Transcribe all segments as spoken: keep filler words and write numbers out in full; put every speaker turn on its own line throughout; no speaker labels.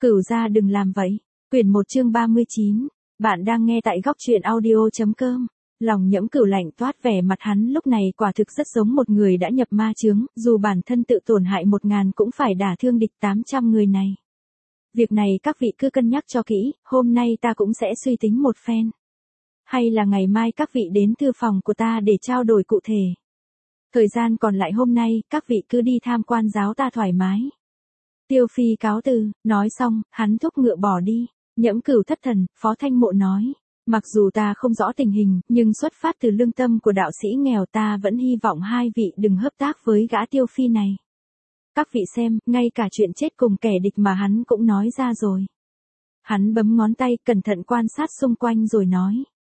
Cửu gia đừng làm vậy. Quyển một chương ba mươi chín. Bạn đang nghe tại góc truyện audio.com. Lòng Nhẫm Cửu lạnh toát, vẻ mặt hắn lúc này quả thực rất giống một người đã nhập ma chướng, dù bản thân tự tổn hại một ngàn cũng phải đả thương địch tám trăm người này. Việc này các vị cứ cân nhắc cho kỹ, hôm nay ta cũng sẽ suy tính một phen. Hay là ngày mai các vị đến thư phòng của ta để trao đổi cụ thể. Thời gian còn lại hôm nay, các vị cứ đi tham quan giáo ta thoải mái. Tiêu Phi cáo từ, nói xong, hắn thúc ngựa bỏ đi. Nhẫm Cửu thất thần, Phó Thanh Mộ nói. Mặc dù ta không rõ tình hình, nhưng xuất phát từ lương tâm của đạo sĩ nghèo ta vẫn hy vọng hai vị đừng hợp tác với gã Tiêu Phi này. Các vị xem, ngay cả chuyện chết cùng kẻ địch mà hắn cũng nói ra rồi. Hắn bấm ngón tay, cẩn thận quan sát xung quanh rồi nói.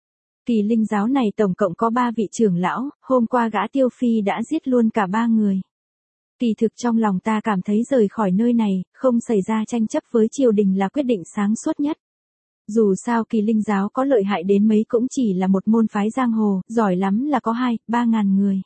Kỳ Linh giáo này tổng cộng có ba vị trưởng lão, hôm qua gã Tiêu Phi đã giết luôn cả ba người. Kỳ thực trong lòng ta cảm thấy rời khỏi nơi này, không xảy ra tranh chấp với triều đình là quyết định sáng suốt nhất. Dù sao Kỳ Linh giáo có lợi hại đến mấy cũng chỉ là một môn phái giang hồ, giỏi lắm là có hai, ba ngàn người.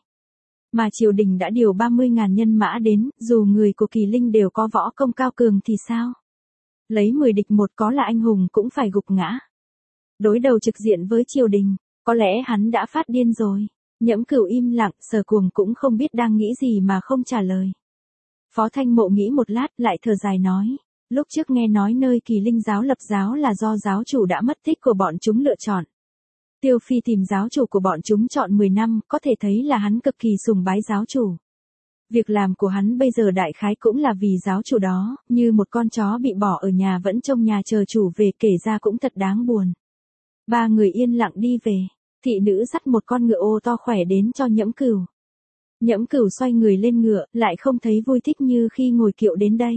Mà triều đình đã điều ba mươi ngàn nhân mã đến, dù người của Kỳ Linh đều có võ công cao cường thì sao? Lấy mười địch một có là anh hùng cũng phải gục ngã. Đối đầu trực diện với triều đình, có lẽ hắn đã phát điên rồi. Nhẫm Cửu im lặng, Sở Cuồng cũng không biết đang nghĩ gì mà không trả lời. Phó Thanh Mộ nghĩ một lát lại thở dài nói. Lúc trước nghe nói nơi Kỳ Linh giáo lập giáo là do giáo chủ đã mất tích của bọn chúng lựa chọn. Tiêu Phi tìm giáo chủ của bọn chúng chọn mười năm, có thể thấy là hắn cực kỳ sùng bái giáo chủ. Việc làm của hắn bây giờ đại khái cũng là vì giáo chủ đó, như một con chó bị bỏ ở nhà vẫn trông nhà chờ chủ về, kể ra cũng thật đáng buồn. Ba người yên lặng đi về. Thị nữ dắt một con ngựa ô to khỏe đến cho Nhẫm Cửu. Nhẫm Cửu xoay người lên ngựa, lại không thấy vui thích như khi ngồi kiệu đến đây.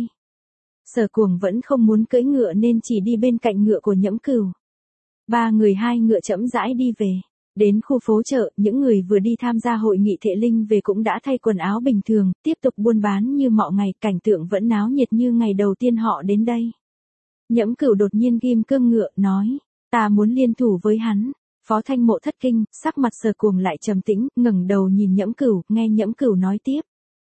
Sở Cuồng vẫn không muốn cưỡi ngựa nên chỉ đi bên cạnh ngựa của Nhẫm Cửu. Ba người hai ngựa chậm rãi đi về. Đến khu phố chợ, những người vừa đi tham gia hội nghị thệ linh về cũng đã thay quần áo bình thường, tiếp tục buôn bán như mọi ngày, cảnh tượng vẫn náo nhiệt như ngày đầu tiên họ đến đây. Nhẫm Cửu đột nhiên ghim cương ngựa, nói, ta muốn liên thủ với hắn. Phó Thanh Mộ thất kinh, sắc mặt Sở Cuồng lại trầm tĩnh, ngẩng đầu nhìn Nhẫm Cửu, nghe Nhẫm Cửu nói tiếp.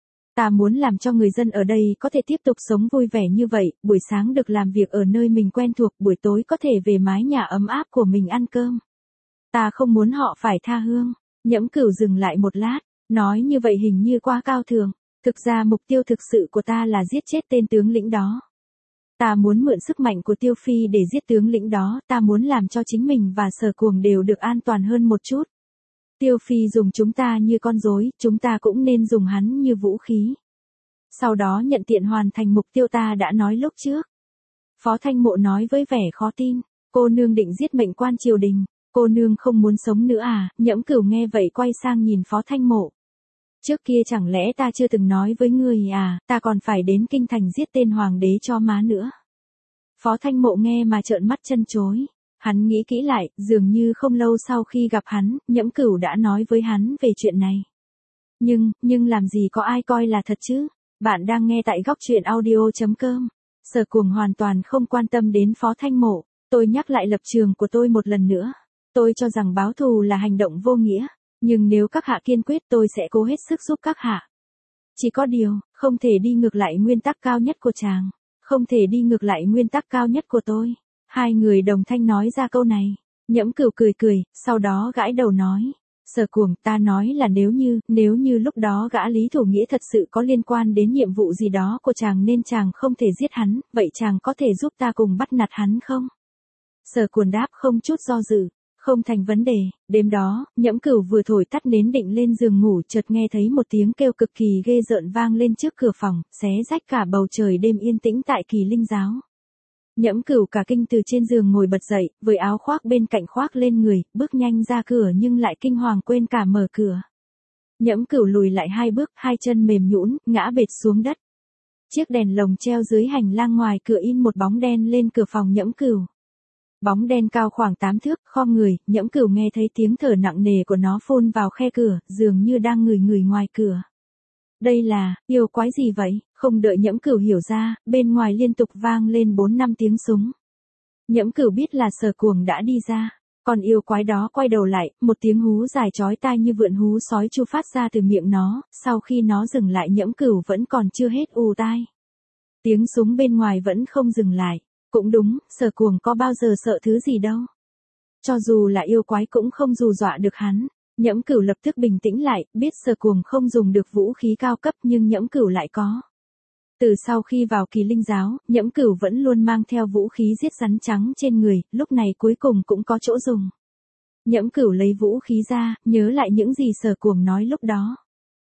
Ta muốn làm cho người dân ở đây có thể tiếp tục sống vui vẻ như vậy, buổi sáng được làm việc ở nơi mình quen thuộc, buổi tối có thể về mái nhà ấm áp của mình ăn cơm. Ta không muốn họ phải tha hương. Nhẫm Cửu dừng lại một lát, nói như vậy hình như quá cao thường. Thực ra mục tiêu thực sự của ta là giết chết tên tướng lĩnh đó. Ta muốn mượn sức mạnh của Tiêu Phi để giết tướng lĩnh đó, ta muốn làm cho chính mình và Sở Cuồng đều được an toàn hơn một chút. Tiêu Phi dùng chúng ta như con rối, chúng ta cũng nên dùng hắn như vũ khí. Sau đó nhận tiện hoàn thành mục tiêu ta đã nói lúc trước. Phó Thanh Mộ nói với vẻ khó tin, cô nương định giết mệnh quan triều đình, cô nương không muốn sống nữa à? Nhẫm Cửu nghe vậy quay sang nhìn Phó Thanh Mộ. Trước kia chẳng lẽ ta chưa từng nói với ngươi à, ta còn phải đến kinh thành giết tên hoàng đế cho má nữa. Phó Thanh Mộ nghe mà trợn mắt chân chối. Hắn nghĩ kỹ lại, dường như không lâu sau khi gặp hắn, Nhẫm Cửu đã nói với hắn về chuyện này. Nhưng, nhưng làm gì có ai coi là thật chứ? Bạn đang nghe tại góc truyện audio.com. Sở Cuồng hoàn toàn không quan tâm đến Phó Thanh Mộ. Tôi nhắc lại lập trường của tôi một lần nữa. Tôi cho rằng báo thù là hành động vô nghĩa. Nhưng nếu các hạ kiên quyết tôi sẽ cố hết sức giúp các hạ. Chỉ có điều, không thể đi ngược lại nguyên tắc cao nhất của chàng. Không thể đi ngược lại nguyên tắc cao nhất của tôi. Hai người đồng thanh nói ra câu này. Nhẫm Cửu cười cười, sau đó gãi đầu nói. Sở Cuồng, ta nói là nếu như, nếu như lúc đó gã Lý Thủ Nghĩa thật sự có liên quan đến nhiệm vụ gì đó của chàng nên chàng không thể giết hắn, vậy chàng có thể giúp ta cùng bắt nạt hắn không? Sở Cuồng đáp không chút do dự. Không thành vấn đề. Đêm đó, Nhẫm Cửu vừa thổi tắt nến định lên giường ngủ, chợt nghe thấy một tiếng kêu cực kỳ ghê rợn vang lên trước cửa phòng, xé rách cả bầu trời đêm yên tĩnh tại Kỳ Linh giáo. Nhẫm Cửu cả kinh từ trên giường ngồi bật dậy, với áo khoác bên cạnh khoác lên người, bước nhanh ra cửa nhưng lại kinh hoàng quên cả mở cửa. Nhẫm Cửu lùi lại hai bước, hai chân mềm nhũn, ngã bệt xuống đất. Chiếc đèn lồng treo dưới hành lang ngoài cửa in một bóng đen lên cửa phòng Nhẫm Cửu. Bóng đen cao khoảng tám thước, khom người, Nhẫm Cửu nghe thấy tiếng thở nặng nề của nó phun vào khe cửa, dường như đang ngửi ngửi ngoài cửa. Đây là, yêu quái gì vậy? Không đợi Nhẫm Cửu hiểu ra, bên ngoài liên tục vang lên bốn năm tiếng súng. Nhẫm Cửu biết là Sở Cuồng đã đi ra. Còn yêu quái đó quay đầu lại, một tiếng hú dài chói tai như vượn hú sói chu phát ra từ miệng nó, sau khi nó dừng lại Nhẫm Cửu vẫn còn chưa hết ù tai. Tiếng súng bên ngoài vẫn không dừng lại. Cũng đúng, Sở Cuồng có bao giờ sợ thứ gì đâu. Cho dù là yêu quái cũng không dù dọa được hắn. Nhẫm Cửu lập tức bình tĩnh lại, biết Sở Cuồng không dùng được vũ khí cao cấp nhưng Nhẫm Cửu lại có. Từ sau khi vào Kỳ Linh giáo, Nhẫm Cửu vẫn luôn mang theo vũ khí giết rắn trắng trên người, lúc này cuối cùng cũng có chỗ dùng. Nhẫm Cửu lấy vũ khí ra, nhớ lại những gì Sở Cuồng nói lúc đó.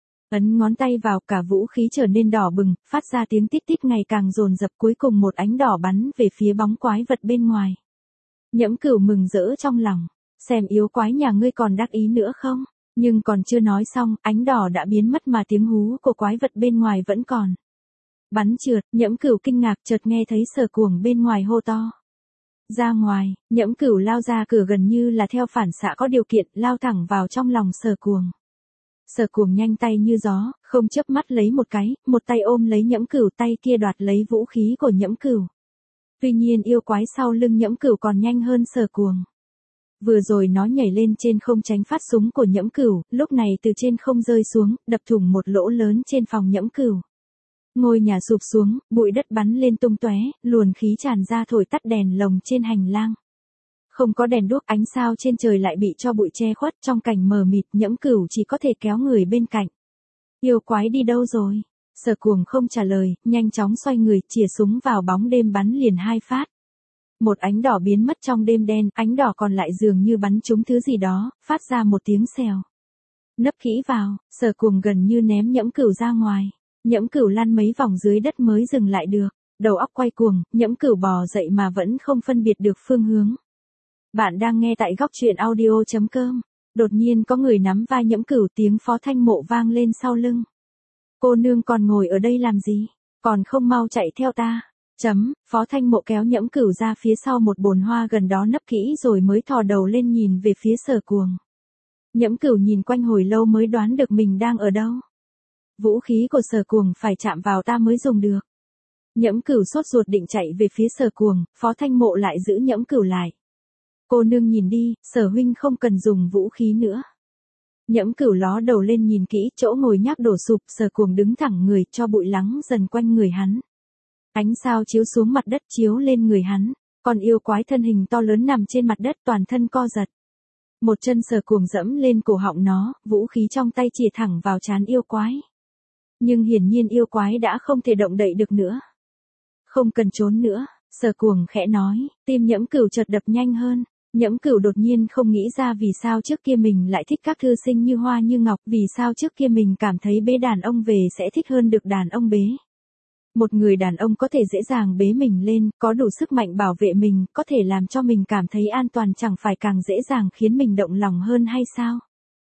Ấn ngón tay vào, cả vũ khí trở nên đỏ bừng, phát ra tiếng tít tít ngày càng dồn dập, cuối cùng một ánh đỏ bắn về phía bóng quái vật bên ngoài. Nhẫm Cửu mừng rỡ trong lòng, xem yếu quái nhà ngươi còn đắc ý nữa không? Nhưng còn chưa nói xong, ánh đỏ đã biến mất mà tiếng hú của quái vật bên ngoài vẫn còn. Bắn trượt, Nhẫm Cửu kinh ngạc chợt nghe thấy Sở Cuồng bên ngoài hô to. Ra ngoài, Nhẫm Cửu lao ra cửa gần như là theo phản xạ có điều kiện, lao thẳng vào trong lòng Sở Cuồng. Sở Cuồng nhanh tay như gió, không chớp mắt lấy một cái, một tay ôm lấy Nhẫm Cửu, tay kia đoạt lấy vũ khí của Nhẫm Cửu. Tuy nhiên yêu quái sau lưng Nhẫm Cửu còn nhanh hơn Sở Cuồng. Vừa rồi nó nhảy lên trên không tránh phát súng của Nhẫm Cửu, lúc này từ trên không rơi xuống, đập thủng một lỗ lớn trên phòng Nhẫm Cửu. Ngôi nhà sụp xuống, bụi đất bắn lên tung tóe, luồn khí tràn ra thổi tắt đèn lồng trên hành lang. Không có đèn đuốc, ánh sao trên trời lại bị cho bụi che khuất, trong cảnh mờ mịt, Nhẫm Cửu chỉ có thể kéo người bên cạnh. Yêu quái đi đâu rồi? Sở Cuồng không trả lời, nhanh chóng xoay người, chìa súng vào bóng đêm bắn liền hai phát. Một ánh đỏ biến mất trong đêm đen, ánh đỏ còn lại dường như bắn trúng thứ gì đó, phát ra một tiếng xèo. Nấp kỹ vào, Sở Cuồng gần như ném Nhẫm Cửu ra ngoài. Nhẫm Cửu lăn mấy vòng dưới đất mới dừng lại được. Đầu óc quay cuồng, Nhẫm Cửu bò dậy mà vẫn không phân biệt được phương hướng. Bạn đang nghe tại góc truyện audio chấm com. Đột nhiên có người nắm vai Nhẫm Cửu, tiếng Phó Thanh Mộ vang lên sau lưng. Cô nương còn ngồi ở đây làm gì? Còn không mau chạy theo ta. Chấm, Phó Thanh Mộ kéo Nhẫm Cửu ra phía sau một bồn hoa gần đó nấp kỹ rồi mới thò đầu lên nhìn về phía Sở Cuồng. Nhẫm Cửu nhìn quanh hồi lâu mới đoán được mình đang ở đâu. Vũ khí của Sở Cuồng phải chạm vào ta mới dùng được. Nhẫm Cửu sốt ruột định chạy về phía Sở Cuồng, Phó Thanh Mộ lại giữ Nhẫm Cửu lại. Cô nương nhìn đi, Sở huynh không cần dùng vũ khí nữa. Nhẫm Cửu ló đầu lên nhìn kỹ, chỗ ngồi nhác đổ sụp, Sở Cuồng đứng thẳng người, cho bụi lắng dần quanh người hắn. Ánh sao chiếu xuống mặt đất, chiếu lên người hắn, còn yêu quái thân hình to lớn nằm trên mặt đất, toàn thân co giật. Một chân Sở Cuồng dẫm lên cổ họng nó, vũ khí trong tay chìa thẳng vào trán yêu quái. Nhưng hiển nhiên yêu quái đã không thể động đậy được nữa. Không cần trốn nữa, Sở Cuồng khẽ nói, tim Nhẫm Cửu chợt đập nhanh hơn. Nhẫm Cửu đột nhiên không nghĩ ra vì sao trước kia mình lại thích các thư sinh như hoa như ngọc, vì sao trước kia mình cảm thấy bế đàn ông về sẽ thích hơn được đàn ông bế. Một người đàn ông có thể dễ dàng bế mình lên, có đủ sức mạnh bảo vệ mình, có thể làm cho mình cảm thấy an toàn, chẳng phải càng dễ dàng khiến mình động lòng hơn hay sao?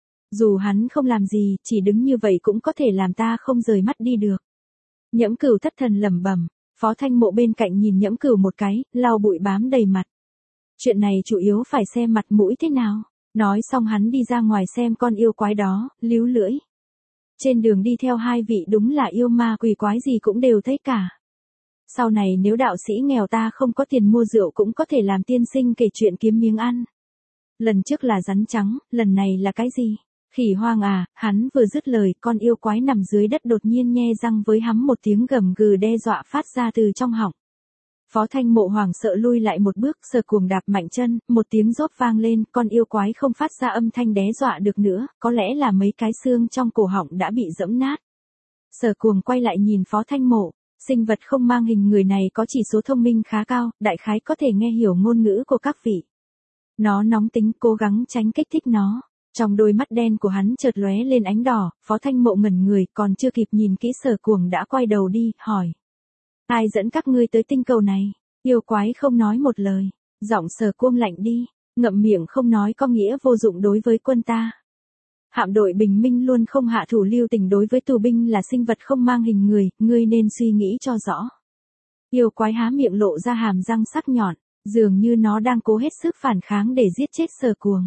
Dù hắn không làm gì, chỉ đứng như vậy cũng có thể làm ta không rời mắt đi được. Nhẫm Cửu thất thần lẩm bẩm. Phó Thanh Mộ bên cạnh nhìn Nhẫm Cửu một cái, lau bụi bám đầy mặt. Chuyện này chủ yếu phải xem mặt mũi thế nào. Nói xong hắn đi ra ngoài xem con yêu quái đó, líu lưỡi. Trên đường đi theo hai vị đúng là yêu ma quỷ quái gì cũng đều thấy cả. Sau này nếu đạo sĩ nghèo ta không có tiền mua rượu cũng có thể làm tiên sinh kể chuyện kiếm miếng ăn. Lần trước là rắn trắng, lần này là cái gì? Khỉ hoang à? Hắn vừa dứt lời, con yêu quái nằm dưới đất đột nhiên nhe răng với hắm một tiếng gầm gừ đe dọa phát ra từ trong họng. Phó Thanh Mộ hoảng sợ lui lại một bước, Sở Cuồng đạp mạnh chân, một tiếng rốt vang lên, con yêu quái không phát ra âm thanh đe dọa được nữa, có lẽ là mấy cái xương trong cổ họng đã bị giẫm nát. Sở Cuồng quay lại nhìn Phó Thanh Mộ, sinh vật không mang hình người này có chỉ số thông minh khá cao, đại khái có thể nghe hiểu ngôn ngữ của các vị. Nó nóng tính, cố gắng tránh kích thích nó. Trong đôi mắt đen của hắn chợt lóe lên ánh đỏ, Phó Thanh Mộ ngẩn người, còn chưa kịp nhìn kỹ Sở Cuồng đã quay đầu đi, hỏi. Ai dẫn các ngươi tới tinh cầu này? Yêu quái không nói một lời, giọng Sở Cuồng lạnh đi, ngậm miệng không nói có nghĩa vô dụng đối với quân ta. Hạm đội bình minh luôn không hạ thủ lưu tình đối với tù binh là sinh vật không mang hình người, ngươi nên suy nghĩ cho rõ. Yêu quái há miệng lộ ra hàm răng sắc nhọn, dường như nó đang cố hết sức phản kháng để giết chết Sở Cuồng.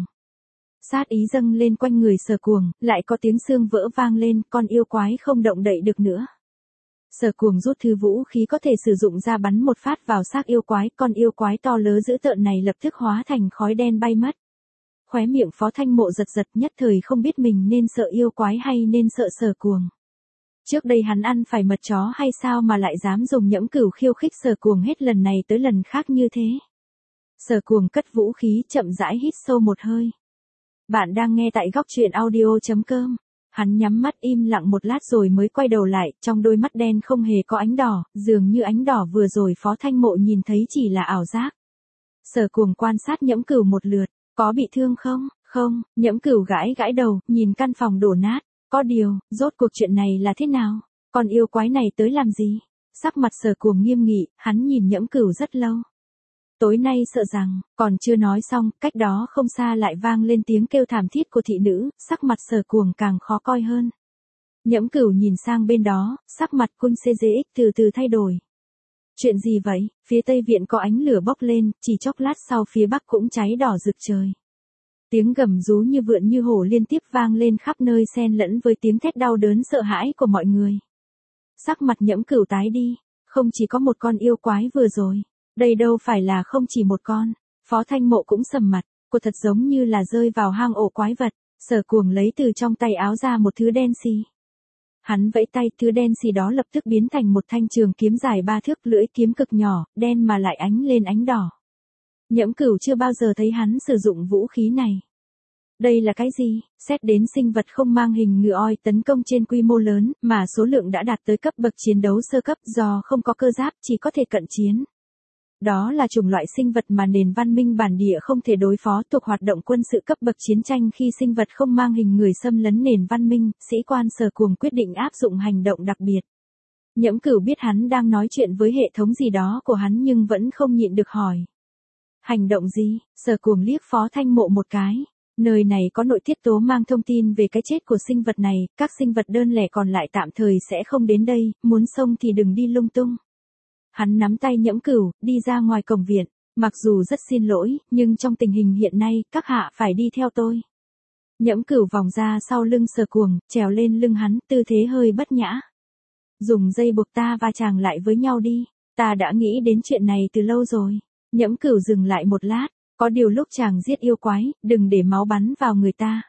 Sát ý dâng lên quanh người Sở Cuồng, lại có tiếng xương vỡ vang lên, con yêu quái không động đậy được nữa. Sở Cuồng rút thứ vũ khí có thể sử dụng ra bắn một phát vào xác yêu quái, con yêu quái to lớn dữ tợn này lập tức hóa thành khói đen bay mất. Khóe miệng Phó Thanh Mộ giật giật, nhất thời không biết mình nên sợ yêu quái hay nên sợ Sở Cuồng. Trước đây hắn ăn phải mật chó hay sao mà lại dám dùng nhẫm cửu khiêu khích Sở Cuồng hết lần này tới lần khác như thế. Sở Cuồng cất vũ khí chậm rãi hít sâu một hơi. Bạn đang nghe tại góc truyện audio.com. Hắn nhắm mắt im lặng một lát rồi mới quay đầu lại, trong đôi mắt đen không hề có ánh đỏ, dường như ánh đỏ vừa rồi Phó Thanh Mộ nhìn thấy chỉ là ảo giác. Sở Cuồng quan sát nhẫm cửu một lượt, có bị thương không? Không, nhẫm cửu gãi gãi đầu, nhìn căn phòng đổ nát. Có điều, rốt cuộc chuyện này là thế nào? Con yêu quái này tới làm gì? Sắc mặt Sở Cuồng nghiêm nghị, hắn nhìn nhẫm cửu rất lâu. Tối nay sợ rằng, còn chưa nói xong, cách đó không xa lại vang lên tiếng kêu thảm thiết của thị nữ, sắc mặt Sở Cuồng càng khó coi hơn. Nhẫm cửu nhìn sang bên đó, sắc mặt Khung xê giê ích từ từ thay đổi. Chuyện gì vậy? Phía tây viện có ánh lửa bốc lên, chỉ chốc lát sau phía bắc cũng cháy đỏ rực trời. Tiếng gầm rú như vượn như hổ liên tiếp vang lên khắp nơi xen lẫn với tiếng thét đau đớn sợ hãi của mọi người. Sắc mặt nhẫm cửu tái đi, không chỉ có một con yêu quái vừa rồi, đây đâu phải là không chỉ một con. Phó Thanh Mộ cũng sầm mặt, cô thật giống như là rơi vào hang ổ quái vật. Sở Cuồng lấy từ trong tay áo ra một thứ đen xì. Hắn vẫy tay, thứ đen xì đó lập tức biến thành một thanh trường kiếm dài ba thước, lưỡi kiếm cực nhỏ, đen mà lại ánh lên ánh đỏ. Nhẫm cửu chưa bao giờ thấy hắn sử dụng vũ khí này. Đây là cái gì? Xét đến sinh vật không mang hình ngựa oi tấn công trên quy mô lớn, mà số lượng đã đạt tới cấp bậc chiến đấu sơ cấp, do không có cơ giáp chỉ có thể cận chiến. Đó là chủng loại sinh vật mà nền văn minh bản địa không thể đối phó, thuộc hoạt động quân sự cấp bậc chiến tranh. Khi sinh vật không mang hình người xâm lấn nền văn minh, sĩ quan Sở Cuồng quyết định áp dụng hành động đặc biệt. Nhẫm cửu biết hắn đang nói chuyện với hệ thống gì đó của hắn nhưng vẫn không nhịn được hỏi. Hành động gì? Sở Cuồng liếc Phó Thanh Mộ một cái. Nơi này có nội tiết tố mang thông tin về cái chết của sinh vật này, các sinh vật đơn lẻ còn lại tạm thời sẽ không đến đây, muốn xông thì đừng đi lung tung. Hắn nắm tay nhẫm cửu, đi ra ngoài cổng viện. Mặc dù rất xin lỗi, nhưng trong tình hình hiện nay, các hạ phải đi theo tôi. Nhẫm cửu vòng ra sau lưng Sở Cuồng, trèo lên lưng hắn, tư thế hơi bất nhã. Dùng dây buộc ta va chàng lại với nhau đi, ta đã nghĩ đến chuyện này từ lâu rồi. Nhẫm cửu dừng lại một lát, có điều lúc chàng giết yêu quái, đừng để máu bắn vào người ta.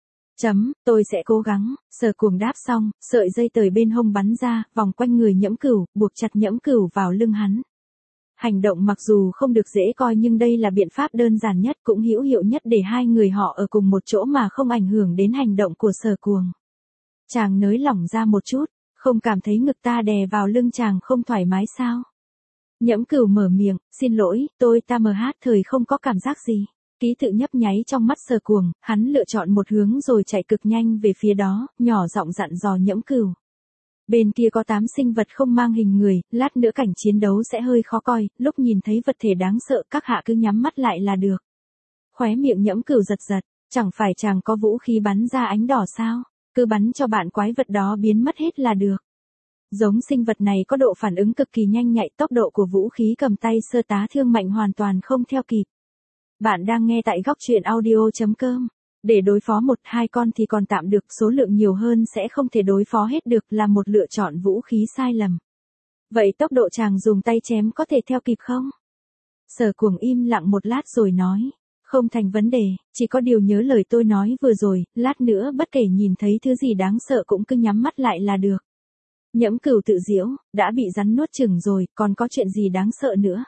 Chấm, tôi sẽ cố gắng. Sở Cuồng đáp xong, sợi dây tời bên hông bắn ra, vòng quanh người nhẫm cửu, buộc chặt nhẫm cửu vào lưng hắn. Hành động mặc dù không được dễ coi nhưng đây là biện pháp đơn giản nhất cũng hữu hiệu nhất để hai người họ ở cùng một chỗ mà không ảnh hưởng đến hành động của Sở Cuồng. Chàng nới lỏng ra một chút, không cảm thấy ngực ta đè vào lưng chàng không thoải mái sao? Nhẫm cửu mở miệng, xin lỗi, tôi ta mờ hát thời không có cảm giác gì. Ký tự nhấp nháy trong mắt Sở Cuồng, hắn lựa chọn một hướng rồi chạy cực nhanh về phía đó, nhỏ giọng dặn dò nhẫm cửu. Bên kia có tám sinh vật không mang hình người, lát nữa cảnh chiến đấu sẽ hơi khó coi, lúc nhìn thấy vật thể đáng sợ các hạ cứ nhắm mắt lại là được. Khóe miệng nhẫm cửu giật giật, chẳng phải chàng có vũ khí bắn ra ánh đỏ sao, cứ bắn cho bạn quái vật đó biến mất hết là được. Giống sinh vật này có độ phản ứng cực kỳ nhanh nhạy, tốc độ của vũ khí cầm tay sơ tá thương mạnh hoàn toàn không theo kịp. Bạn đang nghe tại góc truyện audio.com. Để đối phó một hai con thì còn tạm được, số lượng nhiều hơn sẽ không thể đối phó hết được, là một lựa chọn vũ khí sai lầm. Vậy tốc độ chàng dùng tay chém có thể theo kịp không? Sở Cuồng im lặng một lát rồi nói. Không thành vấn đề, chỉ có điều nhớ lời tôi nói vừa rồi, lát nữa bất kể nhìn thấy thứ gì đáng sợ cũng cứ nhắm mắt lại là được. Nhẫm cửu tự giễu, đã bị rắn nuốt chửng rồi, còn có chuyện gì đáng sợ nữa?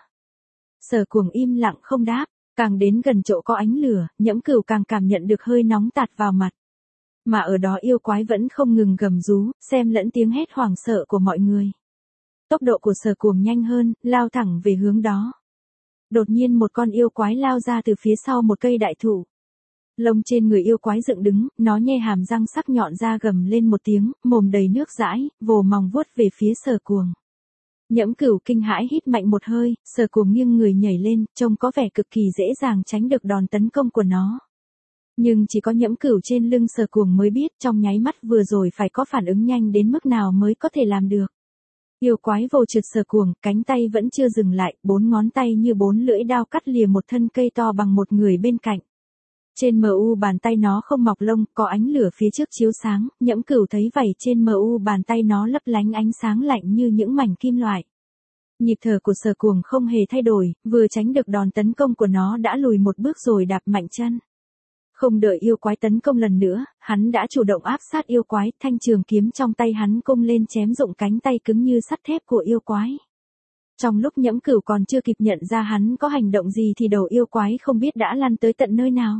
Sở Cuồng im lặng không đáp. Càng đến gần chỗ có ánh lửa, nhẫm cửu càng cảm nhận được hơi nóng tạt vào mặt. Mà ở đó yêu quái vẫn không ngừng gầm rú, xem lẫn tiếng hét hoảng sợ của mọi người. Tốc độ của Sở Cuồng nhanh hơn, lao thẳng về hướng đó. Đột nhiên một con yêu quái lao ra từ phía sau một cây đại thụ. Lông trên người yêu quái dựng đứng, nó nhe hàm răng sắc nhọn ra gầm lên một tiếng, mồm đầy nước dãi, vồ mòng vuốt về phía Sở Cuồng. Nhẫm cửu kinh hãi hít mạnh một hơi, Sở Cuồng nghiêng người nhảy lên, trông có vẻ cực kỳ dễ dàng tránh được đòn tấn công của nó. Nhưng chỉ có nhẫm cửu trên lưng Sở Cuồng mới biết trong nháy mắt vừa rồi phải có phản ứng nhanh đến mức nào mới có thể làm được. Yêu quái vồ trượt Sở Cuồng, cánh tay vẫn chưa dừng lại, bốn ngón tay như bốn lưỡi đao cắt lìa một thân cây to bằng một người bên cạnh. Trên mờ u bàn tay nó không mọc lông, có ánh lửa phía trước chiếu sáng, nhẫm cửu thấy vảy trên mờ u bàn tay nó lấp lánh ánh sáng lạnh như những mảnh kim loại. Nhịp thở của Sở Cuồng không hề thay đổi, vừa tránh được đòn tấn công của nó đã lùi một bước rồi đạp mạnh chân. Không đợi yêu quái tấn công lần nữa, hắn đã chủ động áp sát yêu quái, thanh trường kiếm trong tay hắn cung lên chém rụng cánh tay cứng như sắt thép của yêu quái. Trong lúc Nhẫm Cửu còn chưa kịp nhận ra hắn có hành động gì thì đầu yêu quái không biết đã lăn tới tận nơi nào.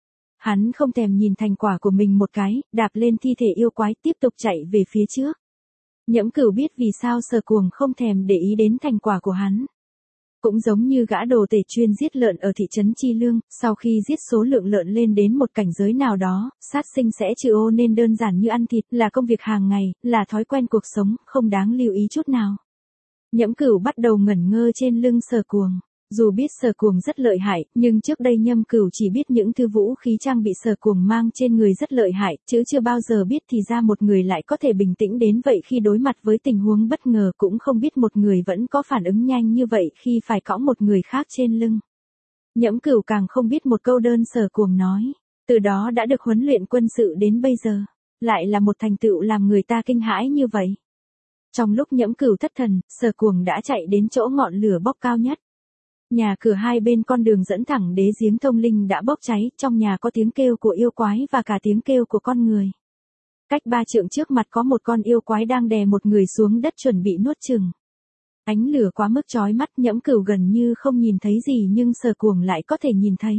Hắn không thèm nhìn thành quả của mình một cái, đạp lên thi thể yêu quái tiếp tục chạy về phía trước. Nhẫm Cửu biết vì sao Sở Cuồng không thèm để ý đến thành quả của hắn. Cũng giống như gã đồ tể chuyên giết lợn ở thị trấn Chi Lương, sau khi giết số lượng lợn lên đến một cảnh giới nào đó, sát sinh sẽ trừ ô nên đơn giản như ăn thịt, là công việc hàng ngày, là thói quen cuộc sống, không đáng lưu ý chút nào. Nhẫm Cửu bắt đầu ngẩn ngơ trên lưng Sở Cuồng. Dù biết Sở Cuồng rất lợi hại, nhưng trước đây Nhâm Cửu chỉ biết những thứ vũ khí trang bị Sở Cuồng mang trên người rất lợi hại, chứ chưa bao giờ biết thì ra một người lại có thể bình tĩnh đến vậy khi đối mặt với tình huống bất ngờ, cũng không biết một người vẫn có phản ứng nhanh như vậy khi phải cõng một người khác trên lưng. Nhẫm Cửu càng không biết một câu đơn Sở Cuồng nói, từ đó đã được huấn luyện quân sự đến bây giờ, lại là một thành tựu làm người ta kinh hãi như vậy. Trong lúc Nhẫm Cửu thất thần, Sở Cuồng đã chạy đến chỗ ngọn lửa bốc cao nhất. Nhà cửa hai bên con đường dẫn thẳng đế giếng thông linh đã bốc cháy, trong nhà có tiếng kêu của yêu quái và cả tiếng kêu của con người. Cách ba trượng trước mặt có một con yêu quái đang đè một người xuống đất chuẩn bị nuốt chửng. Ánh lửa quá mức chói mắt, Nhẫm Cửu gần như không nhìn thấy gì nhưng Sở Cuồng lại có thể nhìn thấy.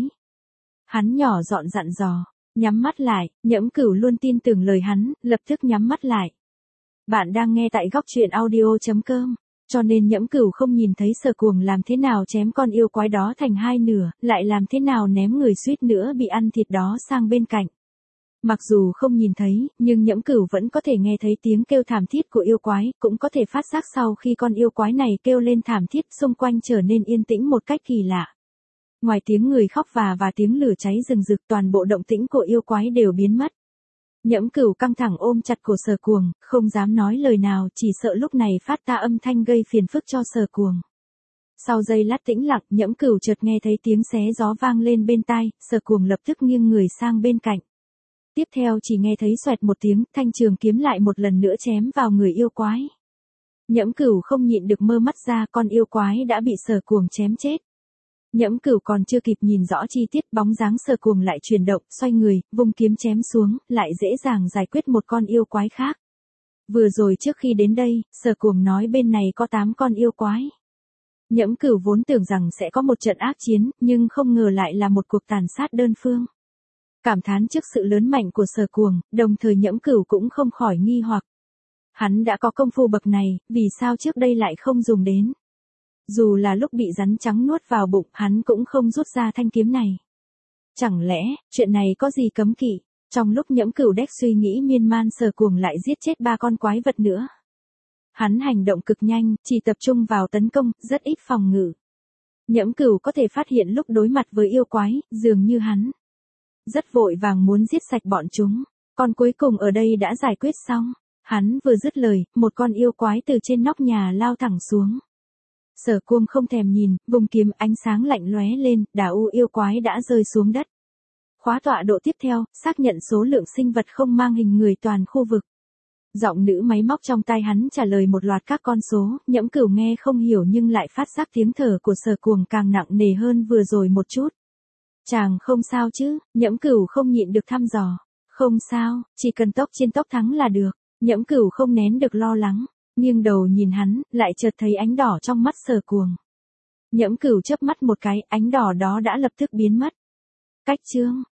Hắn nhỏ giọng dặn dò, nhắm mắt lại, Nhẫm Cửu luôn tin tưởng lời hắn, lập tức nhắm mắt lại. Bạn đang nghe tại góc truyện audio chấm com. Cho nên Nhẫm Cửu không nhìn thấy Sở Cuồng làm thế nào chém con yêu quái đó thành hai nửa, lại làm thế nào ném người suýt nữa bị ăn thịt đó sang bên cạnh. Mặc dù không nhìn thấy, nhưng Nhẫm Cửu vẫn có thể nghe thấy tiếng kêu thảm thiết của yêu quái, cũng có thể phát giác sau khi con yêu quái này kêu lên thảm thiết, xung quanh trở nên yên tĩnh một cách kỳ lạ. Ngoài tiếng người khóc và và tiếng lửa cháy rừng rực, toàn bộ động tĩnh của yêu quái đều biến mất. Nhẫm Cửu căng thẳng ôm chặt cổ Sở Cuồng, không dám nói lời nào, chỉ sợ lúc này phát ra âm thanh gây phiền phức cho Sở Cuồng. Sau giây lát tĩnh lặng, Nhẫm Cửu chợt nghe thấy tiếng xé gió vang lên bên tai, Sở Cuồng lập tức nghiêng người sang bên cạnh. Tiếp theo chỉ nghe thấy xoẹt một tiếng, thanh trường kiếm lại một lần nữa chém vào người yêu quái. Nhẫm Cửu không nhịn được mơ mắt ra, con yêu quái đã bị Sở Cuồng chém chết. Nhẫm Cửu còn chưa kịp nhìn rõ chi tiết, bóng dáng Sở Cuồng lại chuyển động, xoay người, vung kiếm chém xuống, lại dễ dàng giải quyết một con yêu quái khác. Vừa rồi trước khi đến đây, Sở Cuồng nói bên này có tám con yêu quái. Nhẫm Cửu vốn tưởng rằng sẽ có một trận ác chiến, nhưng không ngờ lại là một cuộc tàn sát đơn phương. Cảm thán trước sự lớn mạnh của Sở Cuồng, đồng thời Nhẫm Cửu cũng không khỏi nghi hoặc. Hắn đã có công phu bậc này, vì sao trước đây lại không dùng đến? Dù là lúc bị rắn trắng nuốt vào bụng, hắn cũng không rút ra thanh kiếm này. Chẳng lẽ, chuyện này có gì cấm kỵ? Trong lúc Nhẫm Cửu đếch suy nghĩ miên man, Sở Cuồng lại giết chết ba con quái vật nữa. Hắn hành động cực nhanh, chỉ tập trung vào tấn công, rất ít phòng ngự. Nhẫm Cửu có thể phát hiện lúc đối mặt với yêu quái, dường như hắn rất vội vàng muốn giết sạch bọn chúng. Con cuối cùng ở đây đã giải quyết xong. Hắn vừa dứt lời, một con yêu quái từ trên nóc nhà lao thẳng xuống. Sở Cuồng không thèm nhìn, vùng kiếm, ánh sáng lạnh lóe lên, đà u yêu quái đã rơi xuống đất. Khóa tọa độ tiếp theo, xác nhận số lượng sinh vật không mang hình người toàn khu vực. Giọng nữ máy móc trong tai hắn trả lời một loạt các con số, Nhẫm Cửu nghe không hiểu nhưng lại phát giác tiếng thở của Sở Cuồng càng nặng nề hơn vừa rồi một chút. Chàng không sao chứ? Nhẫm Cửu không nhịn được thăm dò. Không sao, chỉ cần tốc chiến tốc thắng là được. Nhẫm Cửu không nén được lo lắng. Nghiêng đầu nhìn hắn, lại chợt thấy ánh đỏ trong mắt Sở Cuồng. Nhẫm Cửu chớp mắt một cái, ánh đỏ đó đã lập tức biến mất. Cách chương,